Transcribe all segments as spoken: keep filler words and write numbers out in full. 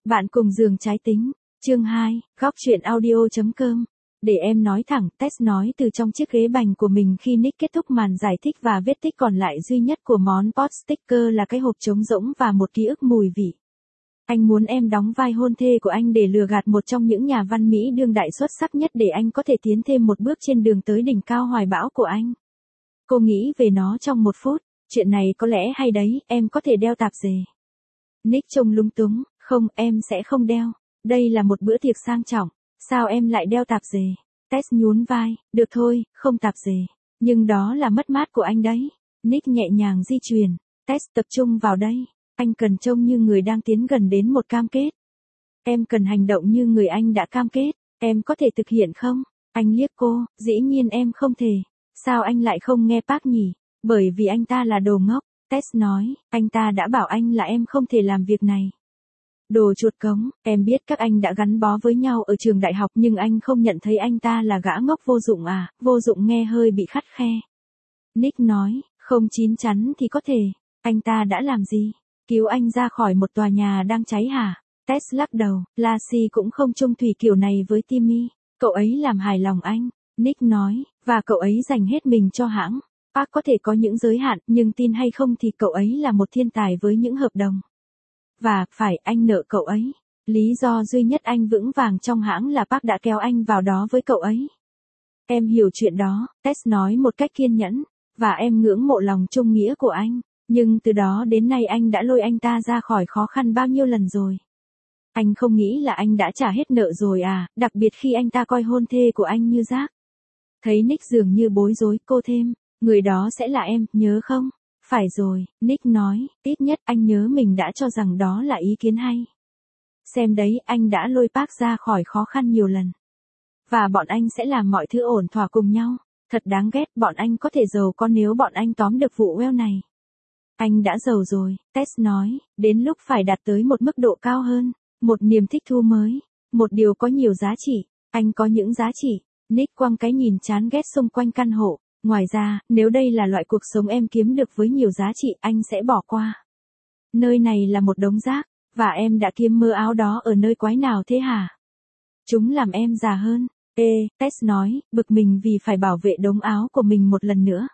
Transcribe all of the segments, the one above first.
Bạn cùng giường trái tính, chương hai, góc truyện audio chấm com. Để em nói thẳng, Tess nói từ trong chiếc ghế bành của mình khi Nick kết thúc màn giải thích và vết tích còn lại duy nhất của món pot sticker là cái hộp trống rỗng và một ký ức mùi vị. Anh muốn em đóng vai hôn thê của anh để lừa gạt một trong những nhà văn Mỹ đương đại xuất sắc nhất để anh có thể tiến thêm một bước trên đường tới đỉnh cao hoài bão của anh. Cô nghĩ về nó trong một phút, chuyện này có lẽ hay đấy, em có thể đeo tạp dề. Nick trông lúng túng, không, em sẽ không đeo, đây là một bữa tiệc sang trọng, sao em lại đeo tạp dề? Tess nhún vai, được thôi, không tạp dề, nhưng đó là mất mát của anh đấy. Nick nhẹ nhàng di chuyển, Tess tập trung vào đây, anh cần trông như người đang tiến gần đến một cam kết. Em cần hành động như người anh đã cam kết, em có thể thực hiện không? Anh liếc cô, dĩ nhiên em không thể, sao anh lại không nghe Park nhỉ? Bởi vì anh ta là đồ ngốc, Tess nói, anh ta đã bảo anh là em không thể làm việc này. Đồ chuột cống, em biết các anh đã gắn bó với nhau ở trường đại học nhưng anh không nhận thấy anh ta là gã ngốc vô dụng à, vô dụng nghe hơi bị khắt khe. Nick nói, không chín chắn thì có thể, anh ta đã làm gì? Cứu anh ra khỏi một tòa nhà đang cháy hả? Tess lắc đầu, Lassie cũng không chung thủy kiểu này với Timmy, cậu ấy làm hài lòng anh, Nick nói, và cậu ấy dành hết mình cho hãng. Park có thể có những giới hạn, nhưng tin hay không thì cậu ấy là một thiên tài với những hợp đồng. Và, phải, anh nợ cậu ấy. Lý do duy nhất anh vững vàng trong hãng là Park đã kéo anh vào đó với cậu ấy. Em hiểu chuyện đó, Tess nói một cách kiên nhẫn, và em ngưỡng mộ lòng trung nghĩa của anh. Nhưng từ đó đến nay anh đã lôi anh ta ra khỏi khó khăn bao nhiêu lần rồi. Anh không nghĩ là anh đã trả hết nợ rồi à, đặc biệt khi anh ta coi hôn thê của anh như rác. Thấy Nick dường như bối rối, cô thêm, người đó sẽ là em, nhớ không? Phải rồi, Nick nói, ít nhất anh nhớ mình đã cho rằng đó là ý kiến hay. Xem đấy, anh đã lôi Park ra khỏi khó khăn nhiều lần. Và bọn anh sẽ làm mọi thứ ổn thỏa cùng nhau. Thật đáng ghét, bọn anh có thể giàu có nếu bọn anh tóm được vụ whale này. Anh đã giàu rồi, Tess nói, đến lúc phải đạt tới một mức độ cao hơn, một niềm thích thú mới, một điều có nhiều giá trị, anh có những giá trị. Nick quăng cái nhìn chán ghét xung quanh căn hộ, ngoài ra, nếu đây là loại cuộc sống em kiếm được với nhiều giá trị, anh sẽ bỏ qua. Nơi này là một đống rác, và em đã kiếm mơ áo đó ở nơi quái nào thế hả? Chúng làm em già hơn. Ê, Tess nói, bực mình vì phải bảo vệ đống áo của mình một lần nữa.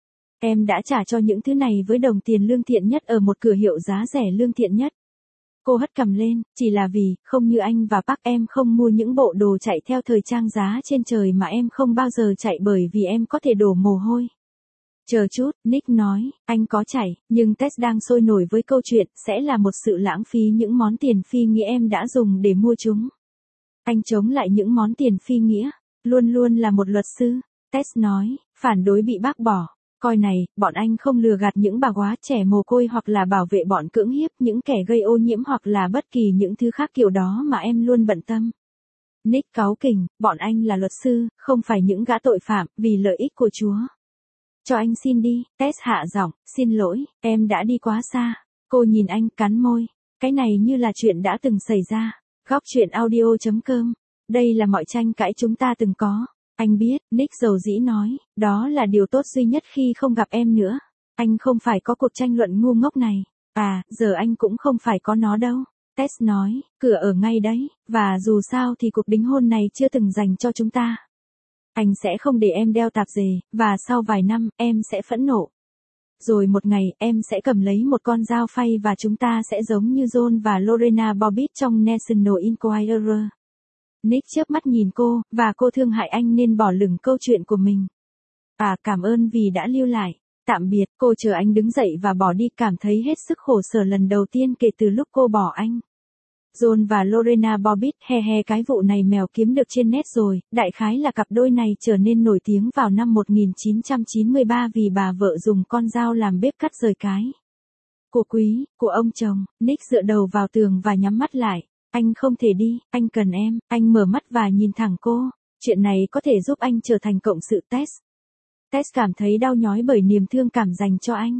Em đã trả cho những thứ này với đồng tiền lương thiện nhất ở một cửa hiệu giá rẻ lương thiện nhất. Cô hất cằm lên, chỉ là vì, không như anh và Park em không mua những bộ đồ chạy theo thời trang giá trên trời mà em không bao giờ chạy bởi vì em có thể đổ mồ hôi. Chờ chút, Nick nói, anh có chạy, nhưng Tess đang sôi nổi với câu chuyện, sẽ là một sự lãng phí những món tiền phi nghĩa em đã dùng để mua chúng. Anh chống lại những món tiền phi nghĩa, luôn luôn là một luật sư, Tess nói, phản đối bị bác bỏ. Coi này, bọn anh không lừa gạt những bà góa trẻ mồ côi hoặc là bảo vệ bọn cưỡng hiếp những kẻ gây ô nhiễm hoặc là bất kỳ những thứ khác kiểu đó mà em luôn bận tâm. Nick cáu kỉnh, bọn anh là luật sư, không phải những gã tội phạm, vì lợi ích của Chúa. Cho anh xin đi, Tess hạ giọng, xin lỗi, em đã đi quá xa. Cô nhìn anh, cắn môi. Cái này như là chuyện đã từng xảy ra. Góc truyện audio chấm com. Đây là mọi tranh cãi chúng ta từng có. Anh biết, Nick dầu dĩ nói, đó là điều tốt duy nhất khi không gặp em nữa. Anh không phải có cuộc tranh luận ngu ngốc này. À, giờ anh cũng không phải có nó đâu. Tess nói, cửa ở ngay đấy, và dù sao thì cuộc đính hôn này chưa từng dành cho chúng ta. Anh sẽ không để em đeo tạp dề, và sau vài năm, em sẽ phẫn nộ. Rồi một ngày, em sẽ cầm lấy một con dao phay và chúng ta sẽ giống như John và Lorena Bobbitt trong National Enquirer. Nick chớp mắt nhìn cô, và cô thương hại anh nên bỏ lửng câu chuyện của mình. À, cảm ơn vì đã lưu lại. Tạm biệt, cô chờ anh đứng dậy và bỏ đi, cảm thấy hết sức khổ sở lần đầu tiên kể từ lúc cô bỏ anh. John và Lorena Bobbitt, he he cái vụ này mèo kiếm được trên net rồi, đại khái là cặp đôi này trở nên nổi tiếng vào năm một nghìn chín trăm chín mươi ba vì bà vợ dùng con dao làm bếp cắt rời cái. Của quý, của ông chồng, Nick dựa đầu vào tường và nhắm mắt lại. Anh không thể đi, anh cần em, anh mở mắt và nhìn thẳng cô, chuyện này có thể giúp anh trở thành cộng sự Tess. Tess cảm thấy đau nhói bởi niềm thương cảm dành cho anh.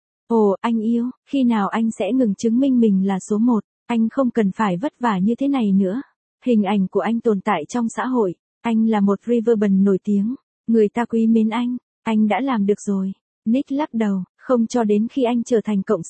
Ồ, anh yêu, khi nào anh sẽ ngừng chứng minh mình là số một, anh không cần phải vất vả như thế này nữa. Hình ảnh của anh tồn tại trong xã hội, anh là một Riverbend nổi tiếng, người ta quý mến anh, anh đã làm được rồi. Nick lắc đầu, không cho đến khi anh trở thành cộng sự.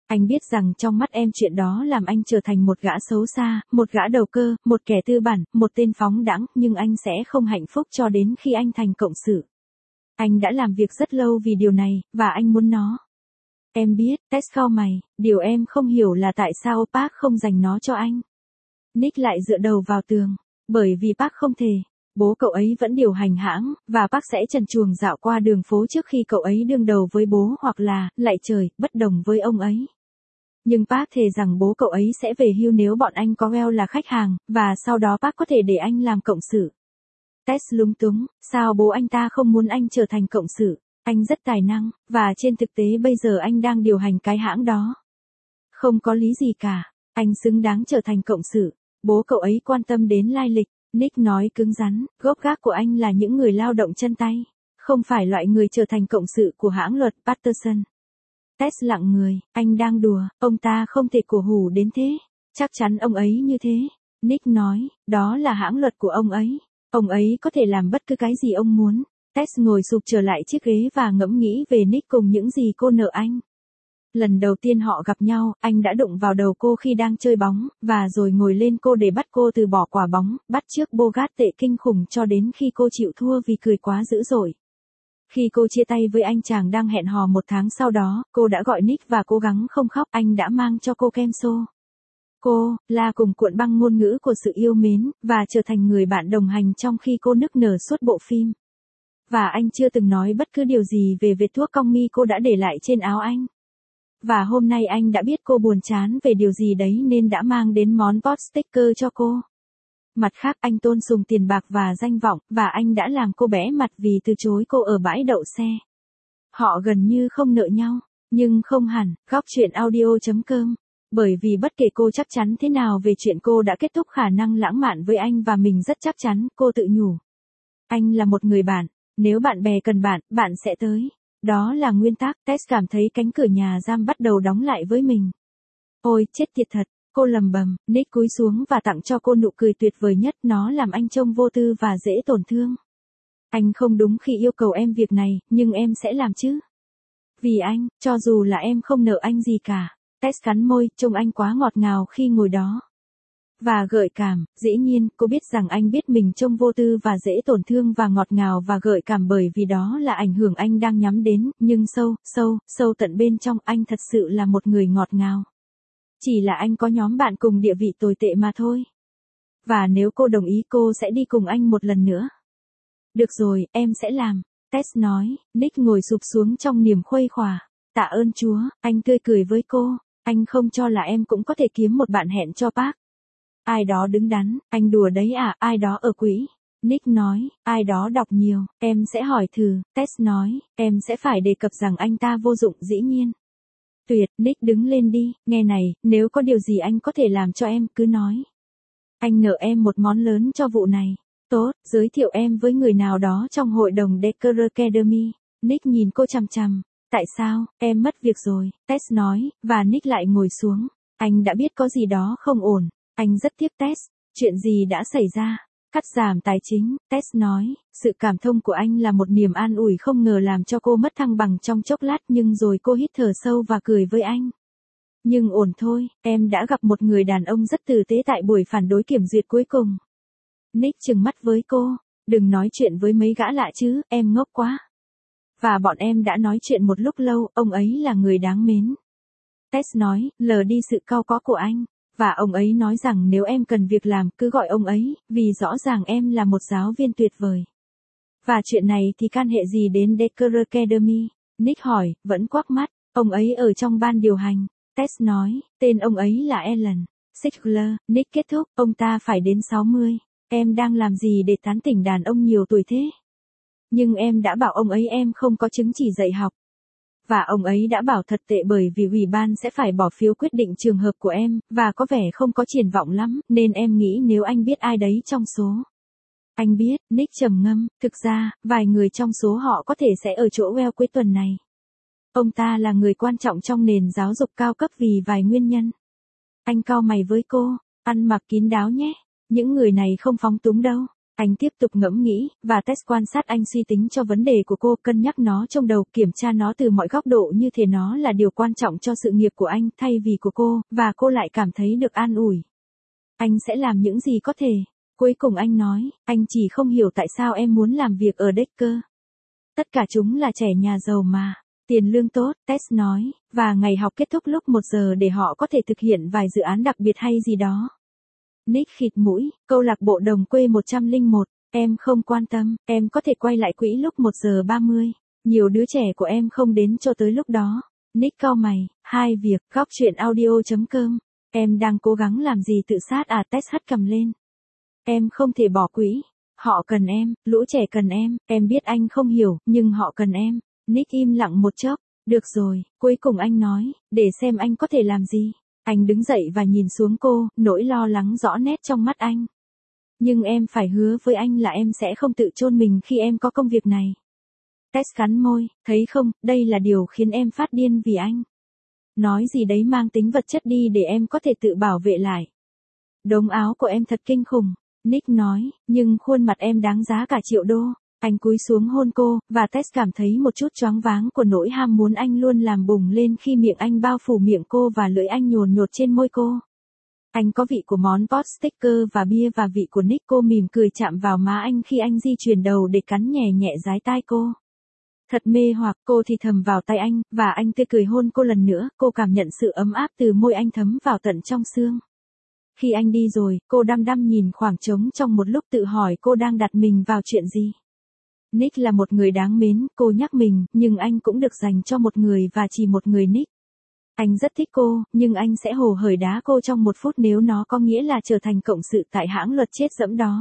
Anh biết rằng trong mắt em chuyện đó làm anh trở thành một gã xấu xa, một gã đầu cơ, một kẻ tư bản, một tên phóng đãng, nhưng anh sẽ không hạnh phúc cho đến khi anh thành cộng sự. Anh đã làm việc rất lâu vì điều này, và anh muốn nó. Em biết, Tess cau mày, điều em không hiểu là tại sao Park không dành nó cho anh. Nick lại dựa đầu vào tường, bởi vì Park không thể. Bố cậu ấy vẫn điều hành hãng, và Park sẽ trần truồng dạo qua đường phố trước khi cậu ấy đương đầu với bố hoặc là, lạy trời, bất đồng với ông ấy. Nhưng Park thề rằng bố cậu ấy sẽ về hưu nếu bọn anh có Well là khách hàng, và sau đó Park có thể để anh làm cộng sự. Tess lúng túng, sao bố anh ta không muốn anh trở thành cộng sự? Anh rất tài năng, và trên thực tế bây giờ anh đang điều hành cái hãng đó. Không có lý gì cả, anh xứng đáng trở thành cộng sự. Bố cậu ấy quan tâm đến lai lịch. Nick nói cứng rắn, gốc gác của anh là những người lao động chân tay, không phải loại người trở thành cộng sự của hãng luật Patterson. Tess lặng người, anh đang đùa, ông ta không thể cổ hủ đến thế. Chắc chắn ông ấy như thế. Nick nói, đó là hãng luật của ông ấy. Ông ấy có thể làm bất cứ cái gì ông muốn. Tess ngồi sụp trở lại chiếc ghế và ngẫm nghĩ về Nick cùng những gì cô nợ anh. Lần đầu tiên họ gặp nhau, anh đã đụng vào đầu cô khi đang chơi bóng, và rồi ngồi lên cô để bắt cô từ bỏ quả bóng, bắt chước Bogart tệ kinh khủng cho đến khi cô chịu thua vì cười quá dữ dội. Khi cô chia tay với anh chàng đang hẹn hò một tháng sau đó, cô đã gọi Nick và cố gắng không khóc, anh đã mang cho cô kem xô. Cô, la cùng cuộn băng ngôn ngữ của sự yêu mến, và trở thành người bạn đồng hành trong khi cô nức nở suốt bộ phim. Và anh chưa từng nói bất cứ điều gì về vệt thuốc cong mi cô đã để lại trên áo anh. Và hôm nay anh đã biết cô buồn chán về điều gì đấy nên đã mang đến món pot sticker cho cô. Mặt khác anh tôn sùng tiền bạc và danh vọng, và anh đã làm cô bẽ mặt vì từ chối cô ở bãi đậu xe. Họ gần như không nợ nhau, nhưng không hẳn, góc chuyện audio chấm com. Bởi vì bất kể cô chắc chắn thế nào về chuyện cô đã kết thúc khả năng lãng mạn với anh và mình rất chắc chắn, cô tự nhủ. Anh là một người bạn, nếu bạn bè cần bạn, bạn sẽ tới. Đó là nguyên tắc. Tess cảm thấy cánh cửa nhà giam bắt đầu đóng lại với mình. Ôi, chết tiệt thật, cô lầm bầm. Nick cúi xuống và tặng cho cô nụ cười tuyệt vời nhất, nó làm anh trông vô tư và dễ tổn thương. Anh không đúng khi yêu cầu em việc này, nhưng em sẽ làm chứ. Vì anh, cho dù là em không nợ anh gì cả. Tess cắn môi, trông anh quá ngọt ngào khi ngồi đó. Và gợi cảm, dĩ nhiên, cô biết rằng anh biết mình trông vô tư và dễ tổn thương và ngọt ngào và gợi cảm bởi vì đó là ảnh hưởng anh đang nhắm đến, nhưng sâu, sâu, sâu tận bên trong anh thật sự là một người ngọt ngào. Chỉ là anh có nhóm bạn cùng địa vị tồi tệ mà thôi. Và nếu cô đồng ý cô sẽ đi cùng anh một lần nữa. Được rồi, em sẽ làm, Tess nói. Nick ngồi sụp xuống trong niềm khuây khỏa. Tạ ơn Chúa, anh tươi cười với cô. Anh không cho là em cũng có thể kiếm một bạn hẹn cho Park. Ai đó đứng đắn, anh đùa đấy à, ai đó ở quỹ. Nick nói, ai đó đọc nhiều, em sẽ hỏi thử. Tess nói, em sẽ phải đề cập rằng anh ta vô dụng dĩ nhiên. Tuyệt, Nick đứng lên đi, nghe này, nếu có điều gì anh có thể làm cho em, cứ nói. Anh nợ em một món lớn cho vụ này. Tốt, giới thiệu em với người nào đó trong hội đồng Decker Academy. Nick nhìn cô chằm chằm. Tại sao, em mất việc rồi, Tess nói, và Nick lại ngồi xuống. Anh đã biết có gì đó không ổn. Anh rất tiếc Tess. Chuyện gì đã xảy ra? Cắt giảm tài chính, Tess nói. Sự cảm thông của anh là một niềm an ủi không ngờ làm cho cô mất thăng bằng trong chốc lát, nhưng rồi cô hít thở sâu và cười với anh. Nhưng ổn thôi, em đã gặp một người đàn ông rất tử tế tại buổi phản đối kiểm duyệt cuối cùng. Nick trừng mắt với cô. Đừng nói chuyện với mấy gã lạ chứ, em ngốc quá. Và bọn em đã nói chuyện một lúc lâu, ông ấy là người đáng mến. Tess nói, lờ đi sự cau có của anh. Và ông ấy nói rằng nếu em cần việc làm, cứ gọi ông ấy, vì rõ ràng em là một giáo viên tuyệt vời. Và chuyện này thì can hệ gì đến Decker Academy? Nick hỏi, vẫn quắc mắt. Ông ấy ở trong ban điều hành. Tess nói, tên ông ấy là Alan Sigler. Nick kết thúc, ông ta phải đến sáu mươi. Em đang làm gì để tán tỉnh đàn ông nhiều tuổi thế? Nhưng em đã bảo ông ấy em không có chứng chỉ dạy học. Và ông ấy đã bảo thật tệ bởi vì ủy ban sẽ phải bỏ phiếu quyết định trường hợp của em, và có vẻ không có triển vọng lắm, nên em nghĩ nếu anh biết ai đấy trong số. Anh biết, Nick trầm ngâm, thực ra, vài người trong số họ có thể sẽ ở chỗ Well cuối tuần này. Ông ta là người quan trọng trong nền giáo dục cao cấp vì vài nguyên nhân. Anh cau mày với cô, ăn mặc kín đáo nhé, những người này không phóng túng đâu. Anh tiếp tục ngẫm nghĩ, và Tess quan sát anh suy tính cho vấn đề của cô, cân nhắc nó trong đầu, kiểm tra nó từ mọi góc độ như thể nó là điều quan trọng cho sự nghiệp của anh thay vì của cô, và cô lại cảm thấy được an ủi. Anh sẽ làm những gì có thể. Cuối cùng anh nói, anh chỉ không hiểu tại sao em muốn làm việc ở Decker. Tất cả chúng là trẻ nhà giàu mà. Tiền lương tốt, Tess nói, và ngày học kết thúc lúc một giờ để họ có thể thực hiện vài dự án đặc biệt hay gì đó. Nick khịt mũi, câu lạc bộ đồng quê một không một, em không quan tâm, em có thể quay lại quỹ lúc một giờ ba mươi. Nhiều đứa trẻ của em không đến cho tới lúc đó. Nick cau mày, hai việc, góc chuyện audio chấm com. Em đang cố gắng làm gì tự sát à? Tess hất cằm lên. Em không thể bỏ quỹ. Họ cần em, lũ trẻ cần em, em biết anh không hiểu, nhưng họ cần em. Nick im lặng một chốc. Được rồi, cuối cùng anh nói, để xem anh có thể làm gì. Anh đứng dậy và nhìn xuống cô, nỗi lo lắng rõ nét trong mắt anh. Nhưng em phải hứa với anh là em sẽ không tự chôn mình khi em có công việc này. Tess cắn môi, thấy không, đây là điều khiến em phát điên vì anh. Nói gì đấy mang tính vật chất đi để em có thể tự bảo vệ lại. Đống áo của em thật kinh khủng, Nick nói, nhưng khuôn mặt em đáng giá cả triệu đô. Anh cúi xuống hôn cô, và Tess cảm thấy một chút choáng váng của nỗi ham muốn anh luôn làm bùng lên khi miệng anh bao phủ miệng cô và lưỡi anh nhồn nhột trên môi cô. Anh có vị của món pot sticker và bia và vị của Nick. Cô mỉm cười chạm vào má anh khi anh di chuyển đầu để cắn nhẹ nhẹ dái tai cô. Thật mê hoặc, cô thì thầm vào tay anh, và anh tươi cười hôn cô lần nữa. Cô cảm nhận sự ấm áp từ môi anh thấm vào tận trong xương. Khi anh đi rồi, cô đăm đăm nhìn khoảng trống trong một lúc, tự hỏi cô đang đặt mình vào chuyện gì. Nick là một người đáng mến, cô nhắc mình, nhưng anh cũng được dành cho một người và chỉ một người Nick. Anh rất thích cô, nhưng anh sẽ hồ hởi đá cô trong một phút nếu nó có nghĩa là trở thành cộng sự tại hãng luật chết dẫm đó.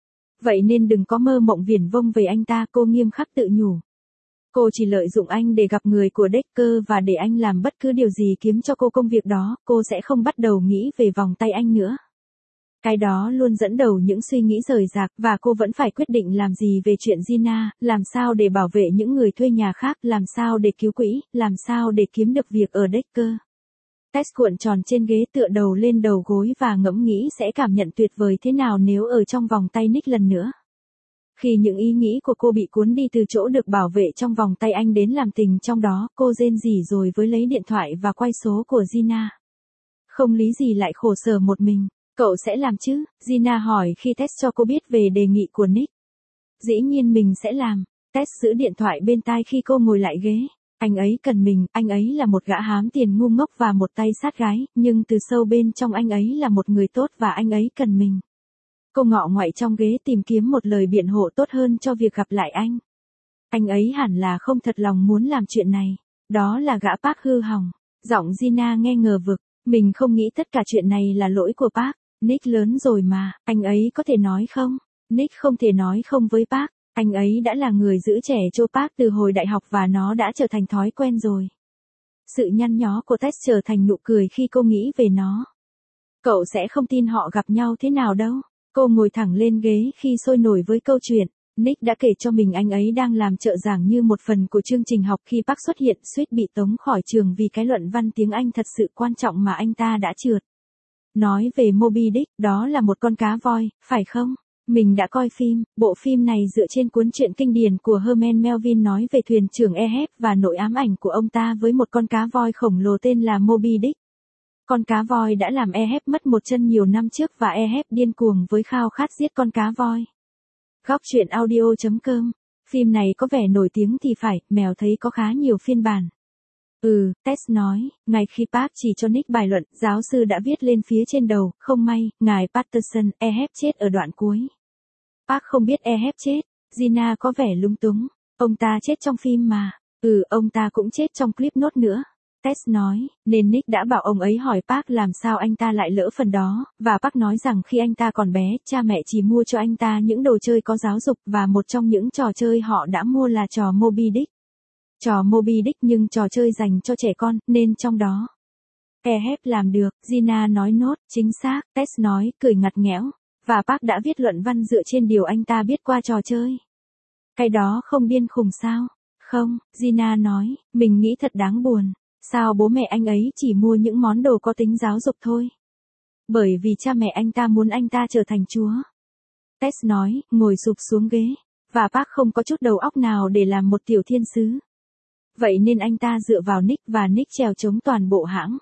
Vậy nên đừng có mơ mộng viển vông về anh ta, cô nghiêm khắc tự nhủ. Cô chỉ lợi dụng anh để gặp người của Decker và để anh làm bất cứ điều gì kiếm cho cô công việc đó, cô sẽ không bắt đầu nghĩ về vòng tay anh nữa. Cái đó luôn dẫn đầu những suy nghĩ rời rạc, và cô vẫn phải quyết định làm gì về chuyện Gina, làm sao để bảo vệ những người thuê nhà khác, làm sao để cứu quỹ, làm sao để kiếm được việc ở Decker. Tess cuộn tròn trên ghế tựa đầu lên đầu gối và ngẫm nghĩ sẽ cảm nhận tuyệt vời thế nào nếu ở trong vòng tay Nick lần nữa. Khi những ý nghĩ của cô bị cuốn đi từ chỗ được bảo vệ trong vòng tay anh đến làm tình trong đó, cô rên rỉ rồi với lấy điện thoại và quay số của Gina. Không lý gì lại khổ sở một mình. Cậu sẽ làm chứ? Gina hỏi khi Tess cho cô biết về đề nghị của Nick. Dĩ nhiên mình sẽ làm. Tess giữ điện thoại bên tai khi cô ngồi lại ghế. Anh ấy cần mình, anh ấy là một gã hám tiền ngu ngốc và một tay sát gái, nhưng từ sâu bên trong anh ấy là một người tốt và anh ấy cần mình. Cô ngọ ngoại trong ghế tìm kiếm một lời biện hộ tốt hơn cho việc gặp lại anh. Anh ấy hẳn là không thật lòng muốn làm chuyện này. Đó là gã Park hư hỏng. Giọng Gina nghe ngờ vực. Mình không nghĩ tất cả chuyện này là lỗi của Park. Nick lớn rồi mà, anh ấy có thể nói không? Nick không thể nói không với Park. Anh ấy đã là người giữ trẻ cho Park từ hồi đại học và nó đã trở thành thói quen rồi. Sự nhăn nhó của Tess trở thành nụ cười khi cô nghĩ về nó. Cậu sẽ không tin họ gặp nhau thế nào đâu. Cô ngồi thẳng lên ghế khi sôi nổi với câu chuyện. Nick đã kể cho mình anh ấy đang làm trợ giảng như một phần của chương trình học khi Park xuất hiện, suýt bị tống khỏi trường vì cái luận văn tiếng Anh thật sự quan trọng mà anh ta đã trượt. Nói về Moby Dick, đó là một con cá voi, phải không? Mình đã coi phim, bộ phim này dựa trên cuốn truyện kinh điển của Herman Melville nói về thuyền trưởng Ahab và nỗi ám ảnh của ông ta với một con cá voi khổng lồ tên là Moby Dick. Con cá voi đã làm Ahab mất một chân nhiều năm trước và Ahab điên cuồng với khao khát giết con cá voi. Góc chuyện audio chấm com. Phim này có vẻ nổi tiếng thì phải, mèo thấy có khá nhiều phiên bản. Ừ, Tess nói, ngay khi Park chỉ cho Nick bài luận, giáo sư đã viết lên phía trên đầu, không may, ngài Patterson, Ahab chết ở đoạn cuối. Park không biết Ahab chết, Gina có vẻ lung túng, ông ta chết trong phim mà, ừ, ông ta cũng chết trong clip nốt nữa. Tess nói, nên Nick đã bảo ông ấy hỏi Park làm sao anh ta lại lỡ phần đó, và Park nói rằng khi anh ta còn bé, cha mẹ chỉ mua cho anh ta những đồ chơi có giáo dục và một trong những trò chơi họ đã mua là trò Moby Dick. Trò Moby Dick nhưng trò chơi dành cho trẻ con, nên trong đó. Ahab làm được, Gina nói nốt, chính xác, Tess nói, cười ngặt nghẽo. Và Park đã viết luận văn dựa trên điều anh ta biết qua trò chơi. Cái đó không điên khùng sao? Không, Gina nói, mình nghĩ thật đáng buồn. Sao bố mẹ anh ấy chỉ mua những món đồ có tính giáo dục thôi? Bởi vì cha mẹ anh ta muốn anh ta trở thành chúa. Tess nói, ngồi sụp xuống ghế. Và Park không có chút đầu óc nào để làm một tiểu thiên sứ. Vậy nên anh ta dựa vào Nick và Nick trèo chống toàn bộ hãng.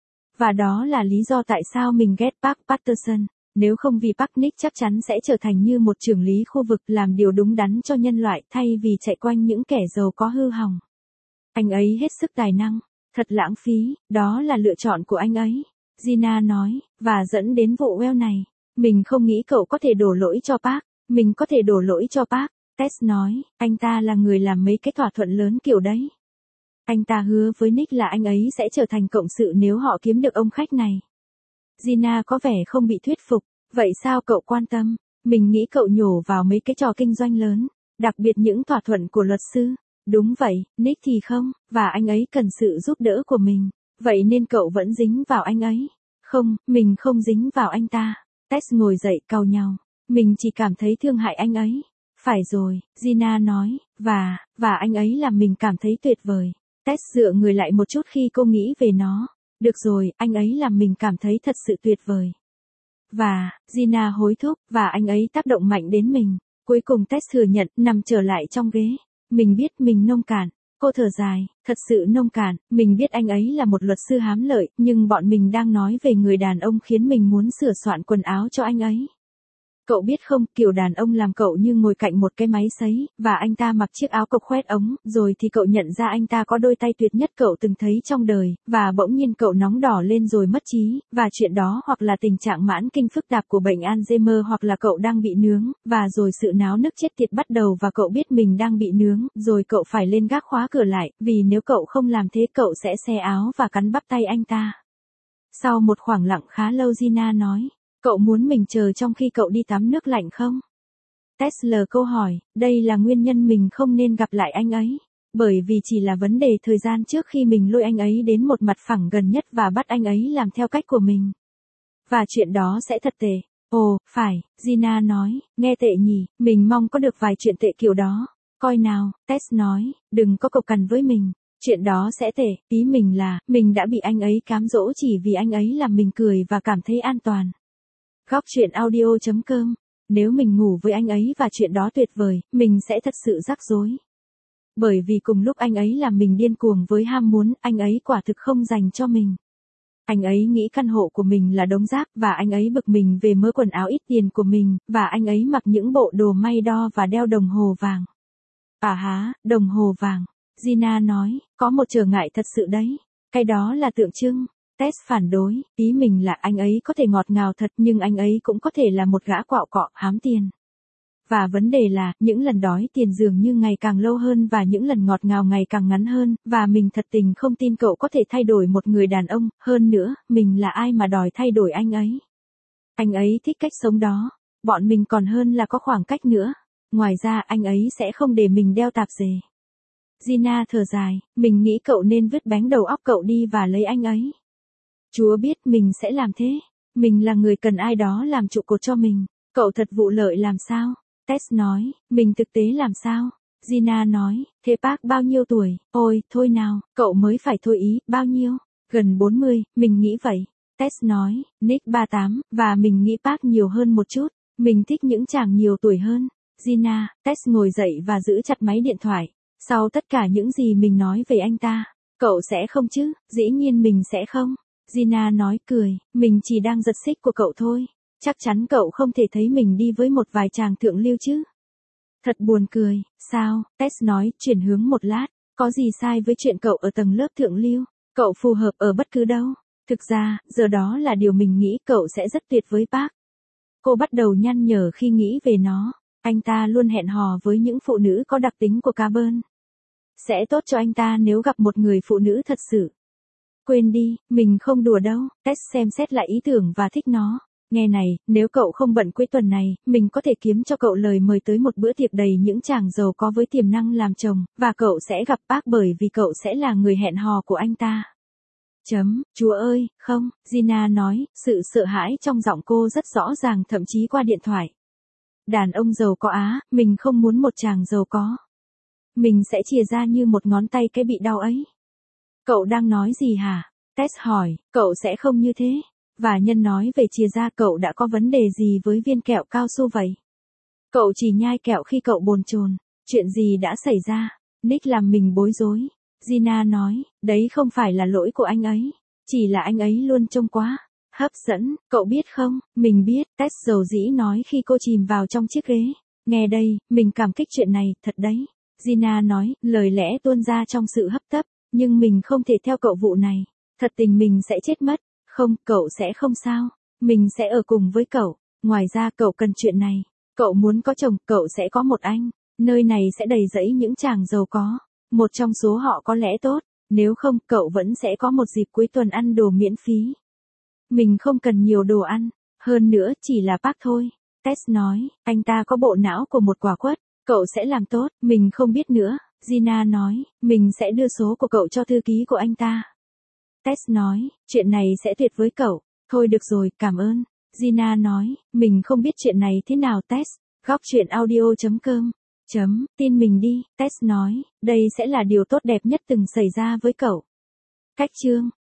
Và đó là lý do tại sao mình ghét Park Patterson. Nếu không vì Park, Nick chắc chắn sẽ trở thành như một trưởng lý khu vực làm điều đúng đắn cho nhân loại thay vì chạy quanh những kẻ giàu có hư hỏng. Anh ấy hết sức tài năng. Thật lãng phí, đó là lựa chọn của anh ấy. Gina nói, và dẫn đến vụ well này. Mình không nghĩ cậu có thể đổ lỗi cho Park. Mình có thể đổ lỗi cho Park. Tess nói, anh ta là người làm mấy cái thỏa thuận lớn kiểu đấy. Anh ta hứa với Nick là anh ấy sẽ trở thành cộng sự nếu họ kiếm được ông khách này. Gina có vẻ không bị thuyết phục. Vậy sao cậu quan tâm? Mình nghĩ cậu nhổ vào mấy cái trò kinh doanh lớn. Đặc biệt những thỏa thuận của luật sư. Đúng vậy, Nick thì không, và anh ấy cần sự giúp đỡ của mình. Vậy nên cậu vẫn dính vào anh ấy. Không, mình không dính vào anh ta. Tess ngồi dậy cau nhàu. Mình chỉ cảm thấy thương hại anh ấy. Phải rồi, Gina nói, và, và anh ấy làm mình cảm thấy tuyệt vời. Tess dựa người lại một chút khi cô nghĩ về nó. Được rồi, anh ấy làm mình cảm thấy thật sự tuyệt vời. Và, Gina hối thúc, và anh ấy tác động mạnh đến mình. Cuối cùng Tess thừa nhận, nằm trở lại trong ghế. Mình biết mình nông cạn. Cô thở dài, thật sự nông cạn. Mình biết anh ấy là một luật sư hám lợi, nhưng bọn mình đang nói về người đàn ông khiến mình muốn sửa soạn quần áo cho anh ấy. Cậu biết không, kiểu đàn ông làm cậu như ngồi cạnh một cái máy sấy, và anh ta mặc chiếc áo cộc khoét ống, rồi thì cậu nhận ra anh ta có đôi tay tuyệt nhất cậu từng thấy trong đời, và bỗng nhiên cậu nóng đỏ lên rồi mất trí, và chuyện đó hoặc là tình trạng mãn kinh phức tạp của bệnh Alzheimer hoặc là cậu đang bị nướng, và rồi sự náo nức chết tiệt bắt đầu và cậu biết mình đang bị nướng, rồi cậu phải lên gác khóa cửa lại, vì nếu cậu không làm thế cậu sẽ xé áo và cắn bắp tay anh ta. Sau một khoảng lặng khá lâu Gina nói. Cậu muốn mình chờ trong khi cậu đi tắm nước lạnh không? Tess lờ câu hỏi, đây là nguyên nhân mình không nên gặp lại anh ấy. Bởi vì chỉ là vấn đề thời gian trước khi mình lôi anh ấy đến một mặt phẳng gần nhất và bắt anh ấy làm theo cách của mình. Và chuyện đó sẽ thật tệ. Ồ, phải, Gina nói, nghe tệ nhỉ, mình mong có được vài chuyện tệ kiểu đó. Coi nào, Tess nói, đừng có cộc cằn với mình. Chuyện đó sẽ tệ, ý mình là, mình đã bị anh ấy cám dỗ chỉ vì anh ấy làm mình cười và cảm thấy an toàn. Góc truyện audio chấm com. Nếu mình ngủ với anh ấy và chuyện đó tuyệt vời, mình sẽ thật sự rắc rối. Bởi vì cùng lúc anh ấy làm mình điên cuồng với ham muốn, anh ấy quả thực không dành cho mình. Anh ấy nghĩ căn hộ của mình là đống rác và anh ấy bực mình về mớ quần áo ít tiền của mình, và anh ấy mặc những bộ đồ may đo và đeo đồng hồ vàng. À há, đồng hồ vàng. Gina nói, có một trở ngại thật sự đấy. Cái đó là tượng trưng. Tess phản đối, ý mình là anh ấy có thể ngọt ngào thật nhưng anh ấy cũng có thể là một gã quạo cọ hám tiền. Và vấn đề là, những lần đói tiền dường như ngày càng lâu hơn và những lần ngọt ngào ngày càng ngắn hơn, và mình thật tình không tin cậu có thể thay đổi một người đàn ông, hơn nữa, mình là ai mà đòi thay đổi anh ấy. Anh ấy thích cách sống đó, bọn mình còn hơn là có khoảng cách nữa. Ngoài ra anh ấy sẽ không để mình đeo tạp dề. Gina thở dài, mình nghĩ cậu nên vứt bánh đầu óc cậu đi và lấy anh ấy. Chúa biết mình sẽ làm thế. Mình là người cần ai đó làm trụ cột cho mình. Cậu thật vụ lợi làm sao? Tess nói, mình thực tế làm sao? Gina nói, thế Park bao nhiêu tuổi? Ôi, thôi nào, cậu mới phải thôi ý, bao nhiêu? Gần bốn mươi, mình nghĩ vậy. Tess nói, Nick ba mươi tám, và mình nghĩ Park nhiều hơn một chút. Mình thích những chàng nhiều tuổi hơn. Gina, Tess ngồi dậy và giữ chặt máy điện thoại. Sau tất cả những gì mình nói về anh ta, cậu sẽ không chứ? Dĩ nhiên mình sẽ không. Gina nói cười, mình chỉ đang giật xích của cậu thôi. Chắc chắn cậu không thể thấy mình đi với một vài chàng thượng lưu chứ. Thật buồn cười, sao? Tess nói, chuyển hướng một lát. Có gì sai với chuyện cậu ở tầng lớp thượng lưu? Cậu phù hợp ở bất cứ đâu. Thực ra, giờ đó là điều mình nghĩ cậu sẽ rất tuyệt với Park. Cô bắt đầu nhăn nhở khi nghĩ về nó. Anh ta luôn hẹn hò với những phụ nữ có đặc tính của carbon. Sẽ tốt cho anh ta nếu gặp một người phụ nữ thật sự. Quên đi, mình không đùa đâu. Tess xem xét lại ý tưởng và thích nó. Nghe này, nếu cậu không bận cuối tuần này, mình có thể kiếm cho cậu lời mời tới một bữa tiệc đầy những chàng giàu có với tiềm năng làm chồng, và cậu sẽ gặp Park bởi vì cậu sẽ là người hẹn hò của anh ta. Chấm, chúa ơi, không, Gina nói, sự sợ hãi trong giọng cô rất rõ ràng thậm chí qua điện thoại. Đàn ông giàu có á, mình không muốn một chàng giàu có. Mình sẽ chìa ra như một ngón tay cái bị đau ấy. Cậu đang nói gì hả? Tess hỏi, cậu sẽ không như thế. Và nhân nói về chìa ra cậu đã có vấn đề gì với viên kẹo cao su vậy? Cậu chỉ nhai kẹo khi cậu bồn chồn. Chuyện gì đã xảy ra? Nick làm mình bối rối. Gina nói, đấy không phải là lỗi của anh ấy. Chỉ là anh ấy luôn trông quá hấp dẫn, cậu biết không? Mình biết, Tess dầu dĩ nói khi cô chìm vào trong chiếc ghế. Nghe đây, mình cảm kích chuyện này, thật đấy. Gina nói, lời lẽ tuôn ra trong sự hấp tấp. Nhưng mình không thể theo cậu vụ này. Thật tình mình sẽ chết mất. Không, cậu sẽ không sao. Mình sẽ ở cùng với cậu. Ngoài ra cậu cần chuyện này. Cậu muốn có chồng, cậu sẽ có một anh. Nơi này sẽ đầy rẫy những chàng giàu có. Một trong số họ có lẽ tốt. Nếu không, cậu vẫn sẽ có một dịp cuối tuần ăn đồ miễn phí. Mình không cần nhiều đồ ăn. Hơn nữa, chỉ là Park thôi. Tess nói, anh ta có bộ não của một quả quất. Cậu sẽ làm tốt, mình không biết nữa. Gina nói, mình sẽ đưa số của cậu cho thư ký của anh ta. Tess nói, chuyện này sẽ tuyệt với cậu. Thôi được rồi, cảm ơn. Gina nói, mình không biết chuyện này thế nào Tess. Góc chuyện audio chấm com. Chấm, tin mình đi, Tess nói, đây sẽ là điều tốt đẹp nhất từng xảy ra với cậu. Cách chương.